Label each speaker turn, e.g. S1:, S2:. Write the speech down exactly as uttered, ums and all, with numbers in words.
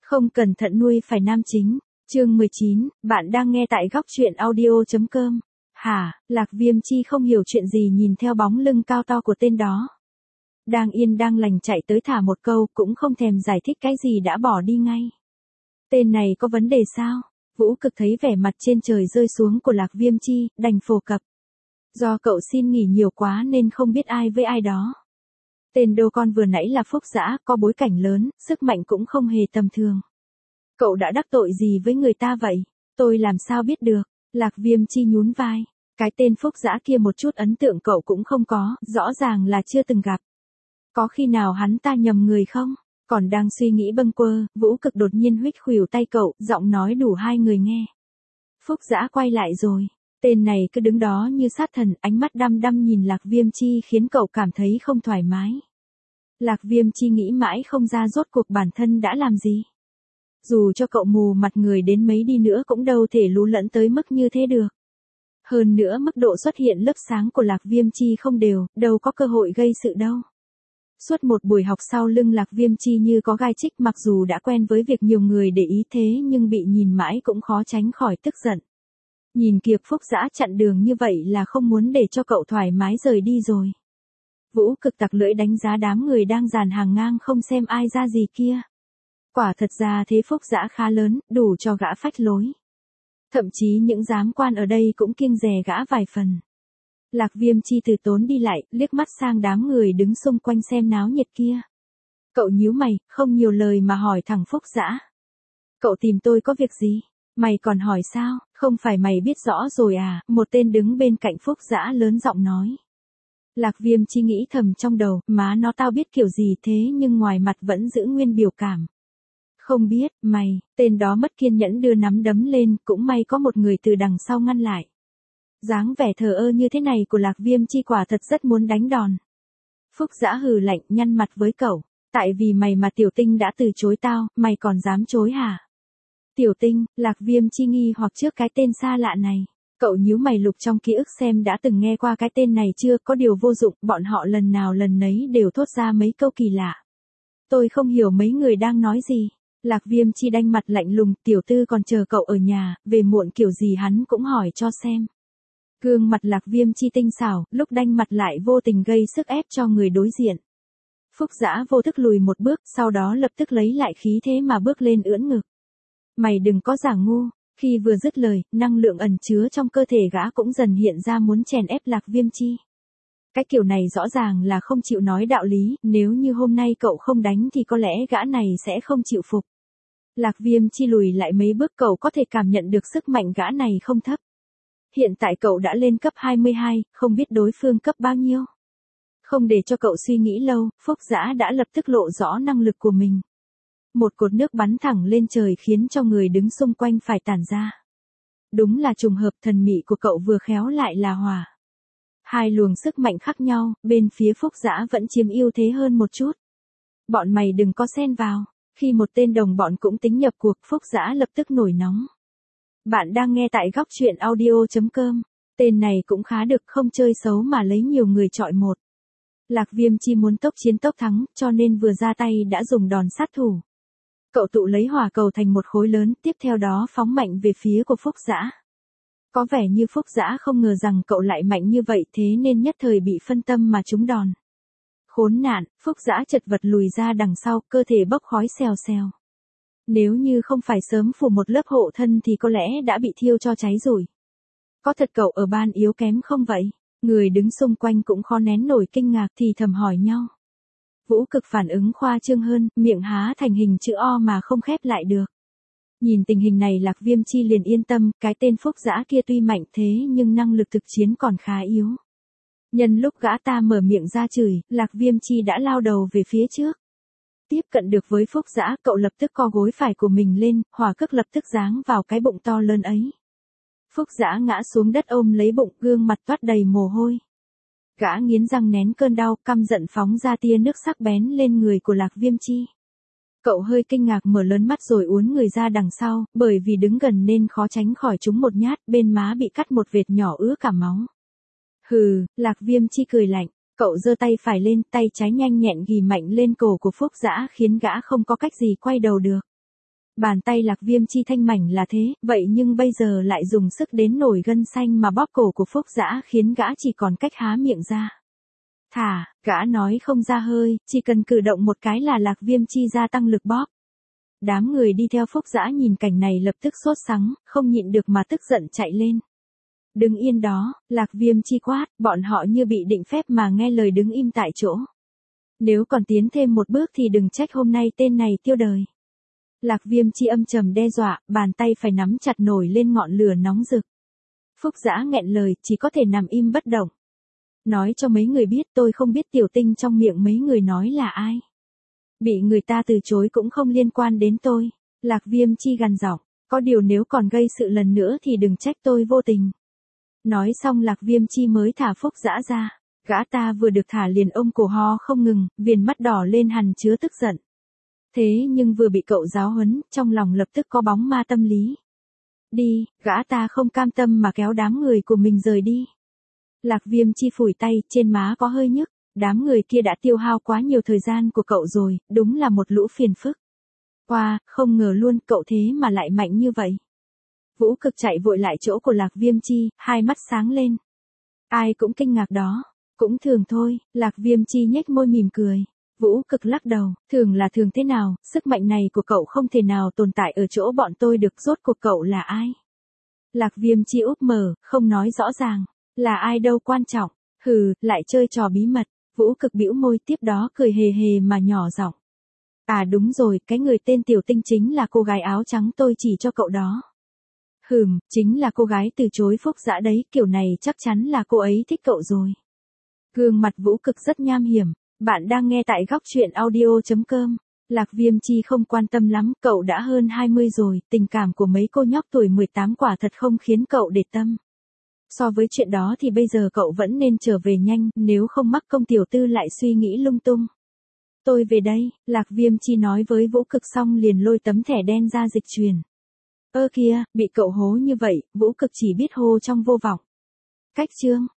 S1: Không cẩn thận nuôi phải nam chính. Chương mười chín, bạn đang nghe tại góc truyện audio.com. Hả, Lạc Viêm Chi không hiểu chuyện gì nhìn theo bóng lưng cao to của tên đó. Đang yên đang lành chạy tới thả một câu cũng không thèm giải thích cái gì đã bỏ đi ngay. Tên này có vấn đề sao? Vũ Cực thấy vẻ mặt trên trời rơi xuống của Lạc Viêm Chi, đành phổ cập. Do cậu xin nghỉ nhiều quá nên không biết ai với ai đó. Tên đô con vừa nãy là Phúc Dã, có bối cảnh lớn, sức mạnh cũng không hề tầm thường. Cậu đã đắc tội gì với người ta vậy? Tôi làm sao biết được? Lạc Viêm Chi nhún vai. Cái tên Phúc Dã kia một chút ấn tượng cậu cũng không có, rõ ràng là chưa từng gặp. Có khi nào hắn ta nhầm người không? Còn đang suy nghĩ bâng quơ, Vũ Cực đột nhiên huých khuỷu tay cậu, giọng nói đủ hai người nghe. Phúc Dã quay lại rồi. Tên này cứ đứng đó như sát thần, ánh mắt đăm đăm nhìn Lạc Viêm Chi khiến cậu cảm thấy không thoải mái. Lạc Viêm Chi nghĩ mãi không ra rốt cuộc bản thân đã làm gì. Dù cho cậu mù mặt người đến mấy đi nữa cũng đâu thể lú lẫn tới mức như thế được. Hơn nữa mức độ xuất hiện lớp sáng của Lạc Viêm Chi không đều, đâu có cơ hội gây sự đâu. Suốt một buổi học sau lưng Lạc Viêm Chi như có gai chích, mặc dù đã quen với việc nhiều người để ý thế nhưng bị nhìn mãi cũng khó tránh khỏi tức giận. Nhìn kìa, Phúc Dã chặn đường như vậy là không muốn để cho cậu thoải mái rời đi rồi. Vũ Cực tặc lưỡi đánh giá đám người đang dàn hàng ngang không xem ai ra gì kia. Quả thật ra thế Phúc Dã khá lớn, đủ cho gã phách lối. Thậm chí những giám quan ở đây cũng kiêng dè gã vài phần. Lạc Viêm Chi từ tốn đi lại, liếc mắt sang đám người đứng xung quanh xem náo nhiệt kia. Cậu nhíu mày, không nhiều lời mà hỏi thẳng Phúc Dã. Cậu tìm tôi có việc gì? Mày còn hỏi sao? Không phải mày biết rõ rồi à? Một tên đứng bên cạnh Phúc Dã lớn giọng nói. Lạc Viêm Chi nghĩ thầm trong đầu, má nó tao biết kiểu gì thế nhưng ngoài mặt vẫn giữ nguyên biểu cảm. Không biết, mày, tên đó mất kiên nhẫn đưa nắm đấm lên, cũng may có một người từ đằng sau ngăn lại. Dáng vẻ thờ ơ như thế này của Lạc Viêm Chi quả thật rất muốn đánh đòn. Phúc Dã hừ lạnh, nhăn mặt với cậu. Tại vì mày mà Tiểu Tinh đã từ chối tao, mày còn dám chối hả? Tiểu Tinh, Lạc Viêm Chi nghi hoặc trước cái tên xa lạ này. Cậu nhíu mày lục trong ký ức xem đã từng nghe qua cái tên này chưa, có điều vô dụng, bọn họ lần nào lần nấy đều thốt ra mấy câu kỳ lạ. Tôi không hiểu mấy người đang nói gì. Lạc Viêm Chi đanh mặt lạnh lùng, tiểu tư còn chờ cậu ở nhà, về muộn kiểu gì hắn cũng hỏi cho xem. Gương mặt Lạc Viêm Chi tinh xảo, lúc đanh mặt lại vô tình gây sức ép cho người đối diện. Phúc Dã vô thức lùi một bước, sau đó lập tức lấy lại khí thế mà bước lên ưỡn ngực. Mày đừng có giả ngu. Khi vừa dứt lời, năng lượng ẩn chứa trong cơ thể gã cũng dần hiện ra muốn chèn ép Lạc Viêm Chi. Cái kiểu này rõ ràng là không chịu nói đạo lý, nếu như hôm nay cậu không đánh thì có lẽ gã này sẽ không chịu phục. Lạc Viêm Chi lùi lại mấy bước, cậu có thể cảm nhận được sức mạnh gã này không thấp. Hiện tại cậu đã lên cấp hai mươi hai, không biết đối phương cấp bao nhiêu. Không để cho cậu suy nghĩ lâu, Phúc Dã đã lập tức lộ rõ năng lực của mình. Một cột nước bắn thẳng lên trời khiến cho người đứng xung quanh phải tản ra. Đúng là trùng hợp, thần mị của cậu vừa khéo lại là hỏa. Hai luồng sức mạnh khác nhau, bên phía Phúc Dã vẫn chiếm ưu thế hơn một chút. Bọn mày đừng có xen vào. Khi một tên đồng bọn cũng tính nhập cuộc, Phúc Dã lập tức nổi nóng. Bạn đang nghe tại góc truyện audio.com. Tên này cũng khá được, không chơi xấu mà lấy nhiều người chọi một. Lạc Viêm Chi muốn tốc chiến tốc thắng, cho nên vừa ra tay đã dùng đòn sát thủ. Cậu tụ lấy hỏa cầu thành một khối lớn, tiếp theo đó phóng mạnh về phía của Phúc Dã. Có vẻ như Phúc Dã không ngờ rằng cậu lại mạnh như vậy, thế nên nhất thời bị phân tâm mà trúng đòn. Khốn nạn, Phúc Dã chật vật lùi ra đằng sau, cơ thể bốc khói xèo xèo. Nếu như không phải sớm phủ một lớp hộ thân thì có lẽ đã bị thiêu cho cháy rồi. Có thật cậu ở ban yếu kém không vậy? Người đứng xung quanh cũng khó nén nổi kinh ngạc thì thầm hỏi nhau. Vũ Cực phản ứng khoa trương hơn, miệng há thành hình chữ O mà không khép lại được. Nhìn tình hình này Lạc Viêm Chi liền yên tâm, cái tên Phúc Dã kia tuy mạnh thế nhưng năng lực thực chiến còn khá yếu. Nhân lúc gã ta mở miệng ra chửi, Lạc Viêm Chi đã lao đầu về phía trước. Tiếp cận được với Phúc Dã, cậu lập tức co gối phải của mình lên, hỏa cước lập tức giáng vào cái bụng to lớn ấy. Phúc Dã ngã xuống đất ôm lấy bụng, gương mặt toát đầy mồ hôi. Gã nghiến răng nén cơn đau, căm giận phóng ra tia nước sắc bén lên người của Lạc Viêm Chi. Cậu hơi kinh ngạc mở lớn mắt rồi uốn người ra đằng sau, bởi vì đứng gần nên khó tránh khỏi trúng một nhát, bên má bị cắt một vệt nhỏ ứa cả máu. Hừ, Lạc Viêm Chi cười lạnh, cậu giơ tay phải lên, tay trái nhanh nhẹn ghì mạnh lên cổ của Phúc Dã khiến gã không có cách gì quay đầu được. Bàn tay Lạc Viêm Chi thanh mảnh là thế, vậy nhưng bây giờ lại dùng sức đến nổi gân xanh mà bóp cổ của Phúc Dã khiến gã chỉ còn cách há miệng ra. Thả, gã nói không ra hơi, chỉ cần cử động một cái là Lạc Viêm Chi gia tăng lực bóp. Đám người đi theo Phúc Dã nhìn cảnh này lập tức sốt sắng, không nhịn được mà tức giận chạy lên. Đứng yên đó, Lạc Viêm Chi quát, bọn họ như bị định phép mà nghe lời đứng im tại chỗ. Nếu còn tiến thêm một bước thì đừng trách hôm nay tên này tiêu đời. Lạc Viêm Chi âm trầm đe dọa, bàn tay phải nắm chặt nổi lên ngọn lửa nóng rực. Phúc Dã nghẹn lời, chỉ có thể nằm im bất động. Nói cho mấy người biết tôi không biết tiểu tinh trong miệng mấy người nói là ai. Bị người ta từ chối cũng không liên quan đến tôi. Lạc Viêm Chi gằn giọng, có điều nếu còn gây sự lần nữa thì đừng trách tôi vô tình. Nói xong Lạc Viêm Chi mới thả Phúc Dã ra. Gã ta vừa được thả liền ôm cổ ho không ngừng, viền mắt đỏ lên hằn chứa tức giận. Thế nhưng vừa bị cậu giáo huấn, trong lòng lập tức có bóng ma tâm lý. Đi, gã ta không cam tâm mà kéo đám người của mình rời đi. Lạc Viêm Chi phủi tay, trên má có hơi nhức, đám người kia đã tiêu hao quá nhiều thời gian của cậu rồi, đúng là một lũ phiền phức. Qua, không ngờ luôn cậu thế mà lại mạnh như vậy. Vũ Cực chạy vội lại chỗ của Lạc Viêm Chi, hai mắt sáng lên. Ai cũng kinh ngạc đó, cũng thường thôi, Lạc Viêm Chi nhếch môi mỉm cười. Vũ Cực lắc đầu, thường là thường thế nào, sức mạnh này của cậu không thể nào tồn tại ở chỗ bọn tôi được, rốt cuộc cậu là ai? Lạc Viêm Chi úp mở, không nói rõ ràng, là ai đâu quan trọng, hừ, lại chơi trò bí mật, Vũ Cực bĩu môi tiếp đó cười hề hề mà nhỏ giọng. À đúng rồi, cái người tên Tiểu Tinh chính là cô gái áo trắng tôi chỉ cho cậu đó. Hừm, chính là cô gái từ chối Phúc Dã đấy, kiểu này chắc chắn là cô ấy thích cậu rồi. Gương mặt Vũ Cực rất nham hiểm. Bạn đang nghe tại góc truyện audio chấm com. Lạc Viêm Chi không quan tâm lắm, cậu đã hơn hai mươi rồi, tình cảm của mấy cô nhóc tuổi mười tám quả thật không khiến cậu để tâm. So với chuyện đó thì bây giờ cậu vẫn nên trở về nhanh, nếu không mắc công tiểu tư lại suy nghĩ lung tung. Tôi về đây, Lạc Viêm Chi nói với Vũ Cực xong liền lôi tấm thẻ đen ra dịch truyền. Ơ kìa, bị cậu hố như vậy, Vũ Cực chỉ biết hô trong vô vọng. Cách chương.